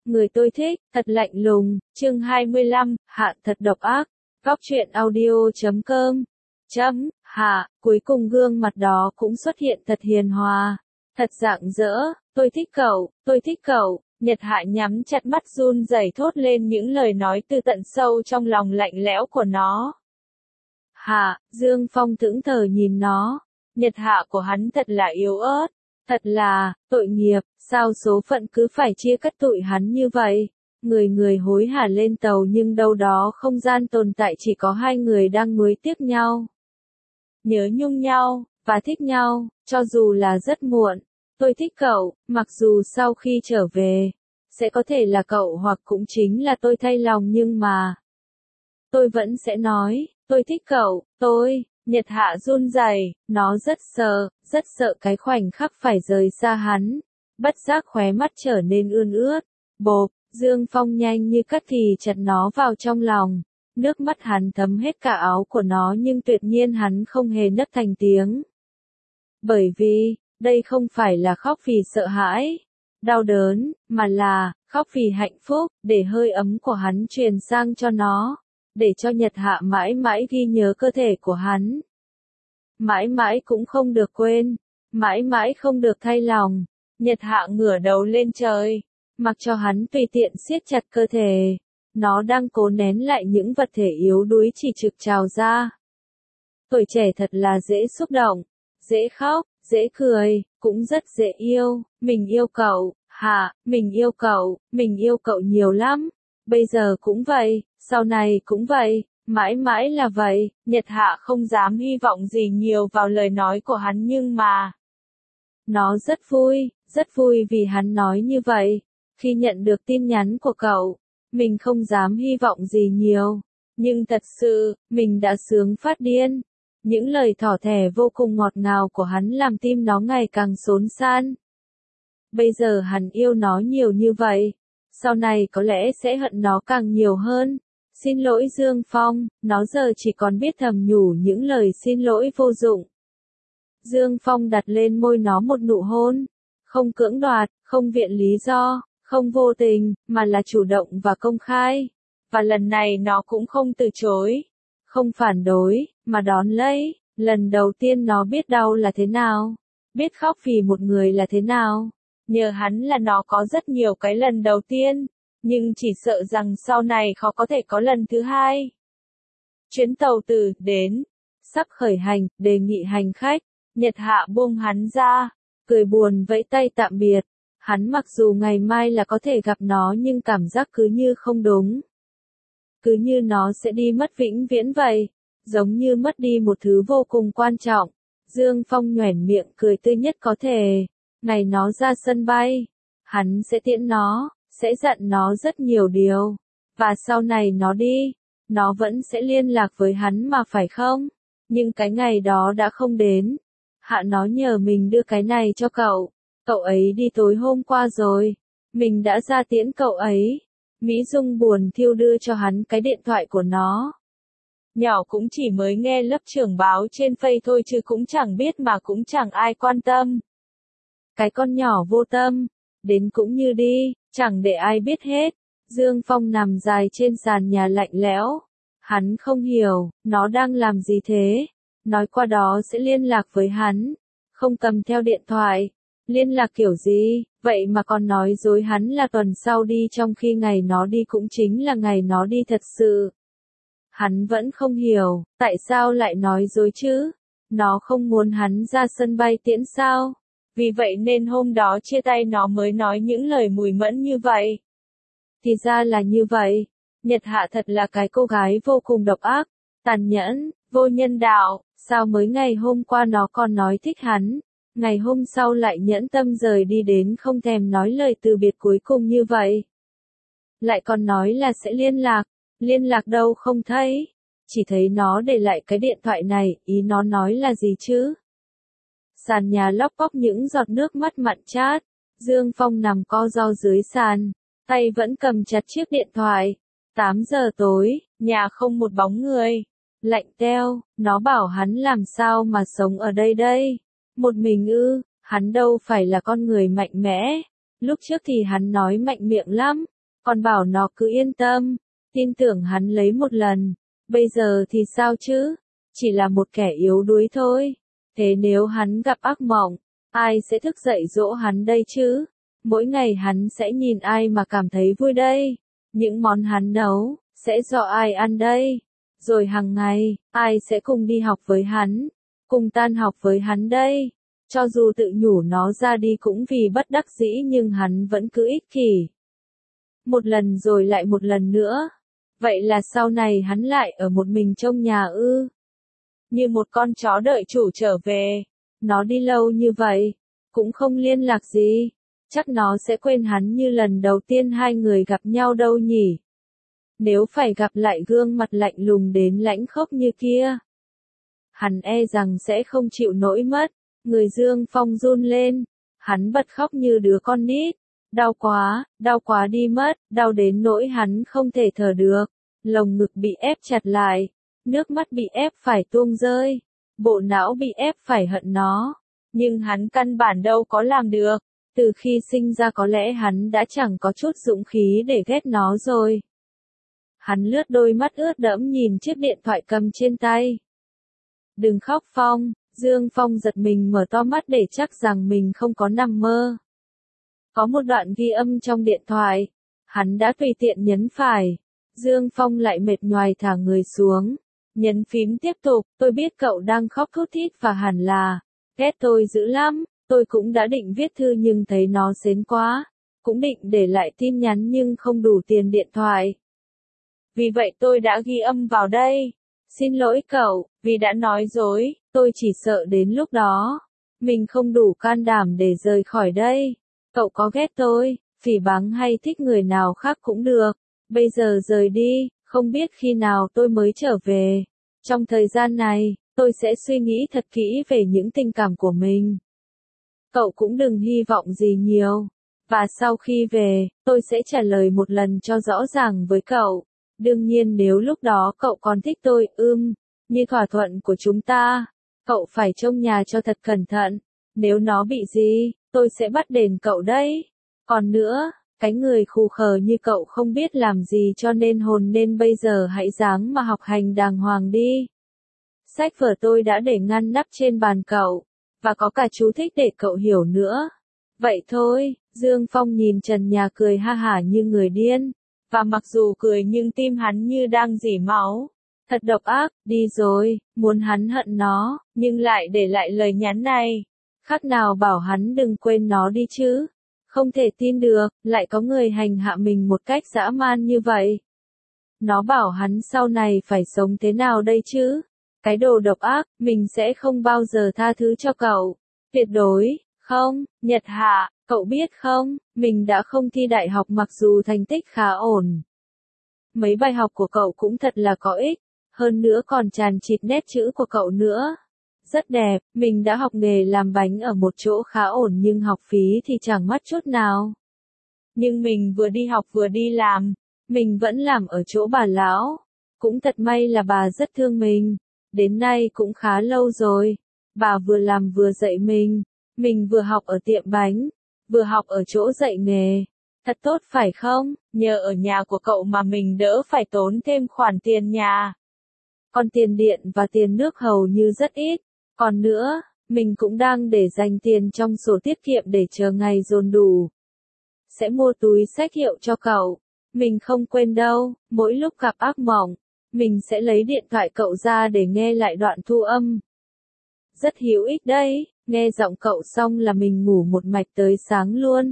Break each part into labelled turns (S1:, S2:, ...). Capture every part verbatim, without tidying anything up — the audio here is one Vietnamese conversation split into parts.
S1: người tôi thích, thật lạnh lùng, chương hai mươi lăm, Hạ thật độc ác, góc truyện audio chấm com, chấm, Hạ, cuối cùng gương mặt đó cũng xuất hiện thật hiền hòa, thật rạng rỡ, tôi thích cậu, tôi thích cậu, Nhật Hạ nhắm chặt mắt run rẩy thốt lên những lời nói từ tận sâu trong lòng lạnh lẽo của nó. Hạ, Dương Phong thẫn thờ nhìn nó, Nhật Hạ của hắn thật là yếu ớt. Thật là, tội nghiệp, sao số phận cứ phải chia cắt tụi hắn như vậy. Người người hối hả lên tàu nhưng đâu đó không gian tồn tại chỉ có hai người đang nuối tiếc nhau. Nhớ nhung nhau, và thích nhau, cho dù là rất muộn. Tôi thích cậu, mặc dù sau khi trở về, sẽ có thể là cậu hoặc cũng chính là tôi thay lòng nhưng mà. Tôi vẫn sẽ nói, tôi thích cậu, tôi. Nhật Hạ run rẩy, nó rất sợ, rất sợ cái khoảnh khắc phải rời xa hắn. Bất giác khóe mắt trở nên ươn ướt. Bộp, Dương Phong nhanh như cắt thì chặt nó vào trong lòng. Nước mắt hắn thấm hết cả áo của nó nhưng tuyệt nhiên hắn không hề nấc thành tiếng. Bởi vì, đây không phải là khóc vì sợ hãi, đau đớn, mà là, khóc vì hạnh phúc, để hơi ấm của hắn truyền sang cho nó. Để cho Nhật Hạ mãi mãi ghi nhớ cơ thể của hắn. Mãi mãi cũng không được quên. Mãi mãi không được thay lòng. Nhật Hạ ngửa đầu lên trời. Mặc cho hắn tùy tiện siết chặt cơ thể. Nó đang cố nén lại những vật thể yếu đuối chỉ trực trào ra. Tuổi trẻ thật là dễ xúc động. Dễ khóc, dễ cười, cũng rất dễ yêu. Mình yêu cậu, Hạ, mình yêu cậu, mình yêu cậu nhiều lắm. Bây giờ cũng vậy, sau này cũng vậy, mãi mãi là vậy. Nhật Hạ không dám hy vọng gì nhiều vào lời nói của hắn nhưng mà. Nó rất vui, rất vui vì hắn nói như vậy. Khi nhận được tin nhắn của cậu, mình không dám hy vọng gì nhiều. Nhưng thật sự, mình đã sướng phát điên. Những lời thỏ thẻ vô cùng ngọt ngào của hắn làm tim nó ngày càng xốn xan. Bây giờ hắn yêu nó nhiều như vậy. Sau này có lẽ sẽ hận nó càng nhiều hơn. Xin lỗi Dương Phong, nó giờ chỉ còn biết thầm nhủ những lời xin lỗi vô dụng. Dương Phong đặt lên môi nó một nụ hôn. Không cưỡng đoạt, không viện lý do, không vô tình, mà là chủ động và công khai. Và lần này nó cũng không từ chối. Không phản đối, mà đón lấy. Lần đầu tiên nó biết đau là thế nào. Biết khóc vì một người là thế nào. Nhờ hắn là nó có rất nhiều cái lần đầu tiên, nhưng chỉ sợ rằng sau này khó có thể có lần thứ hai. Chuyến tàu từ, đến, sắp khởi hành, đề nghị hành khách, Nhật Hạ buông hắn ra, cười buồn vẫy tay tạm biệt. Hắn mặc dù ngày mai là có thể gặp nó nhưng cảm giác cứ như không đúng. Cứ như nó sẽ đi mất vĩnh viễn vậy, giống như mất đi một thứ vô cùng quan trọng. Dương Phong nhoẻn miệng cười tươi nhất có thể. Ngày nó ra sân bay, hắn sẽ tiễn nó, sẽ dặn nó rất nhiều điều. Và sau này nó đi, nó vẫn sẽ liên lạc với hắn mà phải không? Nhưng cái ngày đó đã không đến. Hạ nó nhờ mình đưa cái này cho cậu. Cậu ấy đi tối hôm qua rồi. Mình đã ra tiễn cậu ấy. Mỹ Dung buồn thiêu đưa cho hắn cái điện thoại của nó. Nhỏ cũng chỉ mới nghe lớp trưởng báo trên Face thôi chứ cũng chẳng biết mà cũng chẳng ai quan tâm. Cái con nhỏ vô tâm, đến cũng như đi, chẳng để ai biết hết. Dương Phong nằm dài trên sàn nhà lạnh lẽo. Hắn không hiểu, nó đang làm gì thế. Nói qua đó sẽ liên lạc với hắn. Không cầm theo điện thoại. Liên lạc kiểu gì, vậy mà còn nói dối hắn là tuần sau đi trong khi ngày nó đi cũng chính là ngày nó đi thật sự. Hắn vẫn không hiểu, tại sao lại nói dối chứ? Nó không muốn hắn ra sân bay tiễn sao? Vì vậy nên hôm đó chia tay nó mới nói những lời mùi mẫn như vậy. Thì ra là như vậy. Nhật Hạ thật là cái cô gái vô cùng độc ác, tàn nhẫn, vô nhân đạo. Sao mới ngày hôm qua nó còn nói thích hắn, ngày hôm sau lại nhẫn tâm rời đi đến không thèm nói lời từ biệt cuối cùng như vậy. Lại còn nói là sẽ liên lạc, liên lạc đâu không thấy. Chỉ thấy nó để lại cái điện thoại này, ý nó nói là gì chứ? Sàn nhà lóc bóc những giọt nước mắt mặn chát. Dương Phong nằm co ro dưới sàn, tay vẫn cầm chặt chiếc điện thoại. tám giờ tối, nhà không một bóng người. Lạnh teo, nó bảo hắn làm sao mà sống ở đây đây. Một mình ư, hắn đâu phải là con người mạnh mẽ. Lúc trước thì hắn nói mạnh miệng lắm, còn bảo nó cứ yên tâm, tin tưởng hắn lấy một lần. Bây giờ thì sao chứ? Chỉ là một kẻ yếu đuối thôi. Thế nếu hắn gặp ác mộng, ai sẽ thức dậy dỗ hắn đây chứ? Mỗi ngày hắn sẽ nhìn ai mà cảm thấy vui đây? Những món hắn nấu, sẽ do ai ăn đây? Rồi hàng ngày, ai sẽ cùng đi học với hắn? Cùng tan học với hắn đây? Cho dù tự nhủ nó ra đi cũng vì bất đắc dĩ nhưng hắn vẫn cứ ích kỷ. Một lần rồi lại một lần nữa. Vậy là sau này hắn lại ở một mình trong nhà ư? Như một con chó đợi chủ trở về. Nó đi lâu như vậy, cũng không liên lạc gì. Chắc nó sẽ quên hắn như lần đầu tiên hai người gặp nhau đâu nhỉ? Nếu phải gặp lại gương mặt lạnh lùng đến lãnh khốc như kia, hắn e rằng sẽ không chịu nổi mất. Người Dương Phong run lên, hắn bật khóc như đứa con nít. Đau quá, đau quá đi mất, đau đến nỗi hắn không thể thở được. Lồng ngực bị ép chặt lại, nước mắt bị ép phải tuôn rơi, bộ não bị ép phải hận nó. Nhưng hắn căn bản đâu có làm được. Từ khi sinh ra có lẽ hắn đã chẳng có chút dũng khí để ghét nó rồi. Hắn lướt đôi mắt ướt đẫm nhìn chiếc điện thoại cầm trên tay. Đừng khóc Phong, Dương Phong giật mình mở to mắt để chắc rằng mình không có nằm mơ. Có một đoạn ghi âm trong điện thoại. Hắn đã tùy tiện nhấn phải. Dương Phong lại mệt nhoài thả người xuống. Nhấn phím tiếp tục, tôi biết cậu đang khóc thút thít và hẳn là ghét tôi dữ lắm. Tôi cũng đã định viết thư nhưng thấy nó sến quá. Cũng định để lại tin nhắn nhưng không đủ tiền điện thoại. Vì vậy tôi đã ghi âm vào đây. Xin lỗi cậu, vì đã nói dối, tôi chỉ sợ đến lúc đó. Mình không đủ can đảm để rời khỏi đây. Cậu có ghét tôi, phỉ báng hay thích người nào khác cũng được. Bây giờ rời đi, không biết khi nào tôi mới trở về. Trong thời gian này, tôi sẽ suy nghĩ thật kỹ về những tình cảm của mình. Cậu cũng đừng hy vọng gì nhiều. Và sau khi về, tôi sẽ trả lời một lần cho rõ ràng với cậu. Đương nhiên nếu lúc đó cậu còn thích tôi, ưm, như thỏa thuận của chúng ta, cậu phải trông nhà cho thật cẩn thận. Nếu nó bị gì, tôi sẽ bắt đền cậu đấy. Còn nữa, cái người khù khờ như cậu không biết làm gì cho nên hồn nên bây giờ hãy ráng mà học hành đàng hoàng đi. Sách vở tôi đã để ngăn nắp trên bàn cậu, và có cả chú thích để cậu hiểu nữa. Vậy thôi, Dương Phong nhìn trần nhà cười ha hả như người điên. Và mặc dù cười nhưng tim hắn như đang rỉ máu. Thật độc ác, đi rồi, muốn hắn hận nó, nhưng lại để lại lời nhắn này. Khác nào bảo hắn đừng quên nó đi chứ. Không thể tin được, lại có người hành hạ mình một cách dã man như vậy. Nó bảo hắn sau này phải sống thế nào đây chứ? Cái đồ độc ác, mình sẽ không bao giờ tha thứ cho cậu. Tuyệt đối, không, Nhật Hạ, cậu biết không, mình đã không thi đại học mặc dù thành tích khá ổn. Mấy bài học của cậu cũng thật là có ích, hơn nữa còn tràn trịt nét chữ của cậu nữa. Rất đẹp, mình đã học nghề làm bánh ở một chỗ khá ổn nhưng học phí thì chẳng mất chút nào. Nhưng mình vừa đi học vừa đi làm, mình vẫn làm ở chỗ bà lão. Cũng thật may là bà rất thương mình, đến nay cũng khá lâu rồi. Bà vừa làm vừa dạy mình, mình vừa học ở tiệm bánh, vừa học ở chỗ dạy nghề. Thật tốt phải không? Nhờ ở nhà của cậu mà mình đỡ phải tốn thêm khoản tiền nhà. Còn tiền điện và tiền nước hầu như rất ít. Còn nữa, mình cũng đang để dành tiền trong sổ tiết kiệm để chờ ngày dồn đủ. Sẽ mua túi xách hiệu cho cậu. Mình không quên đâu, mỗi lúc gặp ác mộng, mình sẽ lấy điện thoại cậu ra để nghe lại đoạn thu âm. Rất hữu ích đấy, nghe giọng cậu xong là mình ngủ một mạch tới sáng luôn.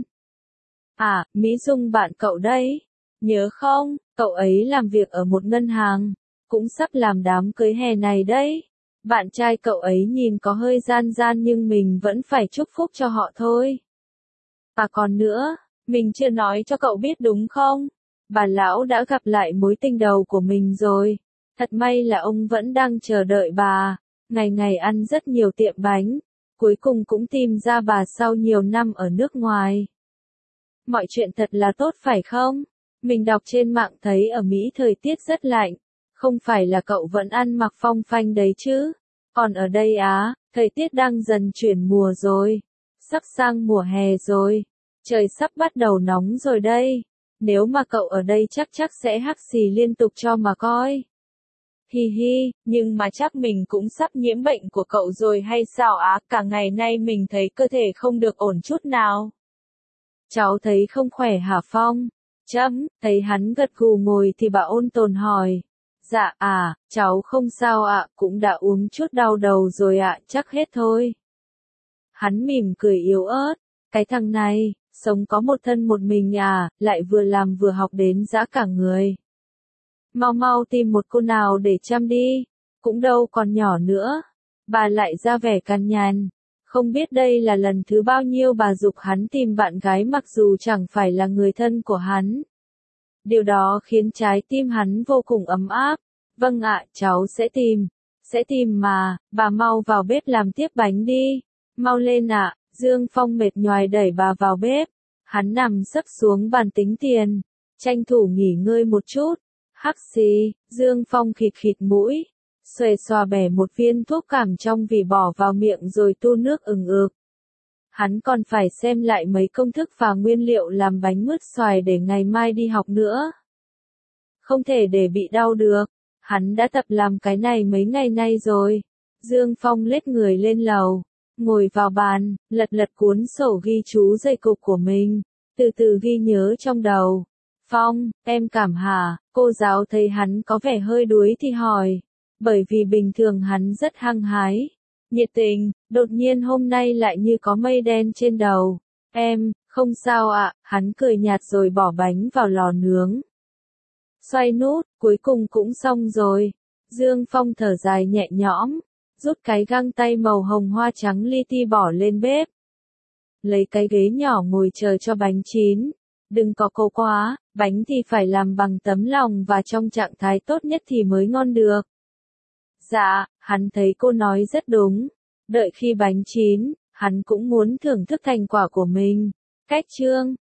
S1: À, Mỹ Dung bạn cậu đấy. Nhớ không, cậu ấy làm việc ở một ngân hàng, cũng sắp làm đám cưới hè này đấy. Bạn trai cậu ấy nhìn có hơi gian gian nhưng mình vẫn phải chúc phúc cho họ thôi. À còn nữa, mình chưa nói cho cậu biết đúng không? Bà lão đã gặp lại mối tình đầu của mình rồi. Thật may là ông vẫn đang chờ đợi bà. Ngày ngày ăn rất nhiều tiệm bánh. Cuối cùng cũng tìm ra bà sau nhiều năm ở nước ngoài. Mọi chuyện thật là tốt phải không? Mình đọc trên mạng thấy ở Mỹ thời tiết rất lạnh. Không phải là cậu vẫn ăn mặc phong phanh đấy chứ? Còn ở đây á, thời tiết đang dần chuyển mùa rồi. Sắp sang mùa hè rồi. Trời sắp bắt đầu nóng rồi đây. Nếu mà cậu ở đây chắc chắc sẽ hắt xì liên tục cho mà coi. Hi hi, nhưng mà chắc mình cũng sắp nhiễm bệnh của cậu rồi hay sao á, cả ngày nay mình thấy cơ thể không được ổn chút nào. Cháu thấy không khỏe hả Phong? Chấm, thấy hắn gật gù ngồi thì bà ôn tồn hỏi. Dạ à, cháu không sao ạ, cũng đã uống chút đau đầu rồi ạ, chắc hết thôi. Hắn mỉm cười yếu ớt, cái thằng này, sống có một thân một mình à, lại vừa làm vừa học đến dã cả người. Mau mau tìm một cô nào để chăm đi, cũng đâu còn nhỏ nữa. Bà lại ra vẻ cằn nhằn, không biết đây là lần thứ bao nhiêu bà giục hắn tìm bạn gái mặc dù chẳng phải là người thân của hắn. Điều đó khiến trái tim hắn vô cùng ấm áp. Vâng ạ, cháu sẽ tìm, sẽ tìm mà, bà mau vào bếp làm tiếp bánh đi. Mau lên ạ, Dương Phong mệt nhoài đẩy bà vào bếp. Hắn nằm sấp xuống bàn tính tiền, tranh thủ nghỉ ngơi một chút. Hắc xì, Dương Phong khịt khịt mũi, xuề xòa bẻ một viên thuốc cảm trong vì bỏ vào miệng rồi tu nước ừng ực. Hắn còn phải xem lại mấy công thức và nguyên liệu làm bánh mứt xoài để ngày mai đi học nữa. Không thể để bị đau được, hắn đã tập làm cái này mấy ngày nay rồi. Dương Phong lết người lên lầu, ngồi vào bàn, lật lật cuốn sổ ghi chú dày cục của mình, từ từ ghi nhớ trong đầu. Phong, em cảm hả? Cô giáo thấy hắn có vẻ hơi đuối thì hỏi, bởi vì bình thường hắn rất hăng hái, nhiệt tình, đột nhiên hôm nay lại như có mây đen trên đầu. Em, không sao ạ, hắn cười nhạt rồi bỏ bánh vào lò nướng. Xoay nút, cuối cùng cũng xong rồi. Dương Phong thở dài nhẹ nhõm, rút cái găng tay màu hồng hoa trắng li ti bỏ lên bếp. Lấy cái ghế nhỏ ngồi chờ cho bánh chín. Đừng có cố quá, bánh thì phải làm bằng tấm lòng và trong trạng thái tốt nhất thì mới ngon được. Dạ, hắn thấy cô nói rất đúng. Đợi khi bánh chín, hắn cũng muốn thưởng thức thành quả của mình. Cách chương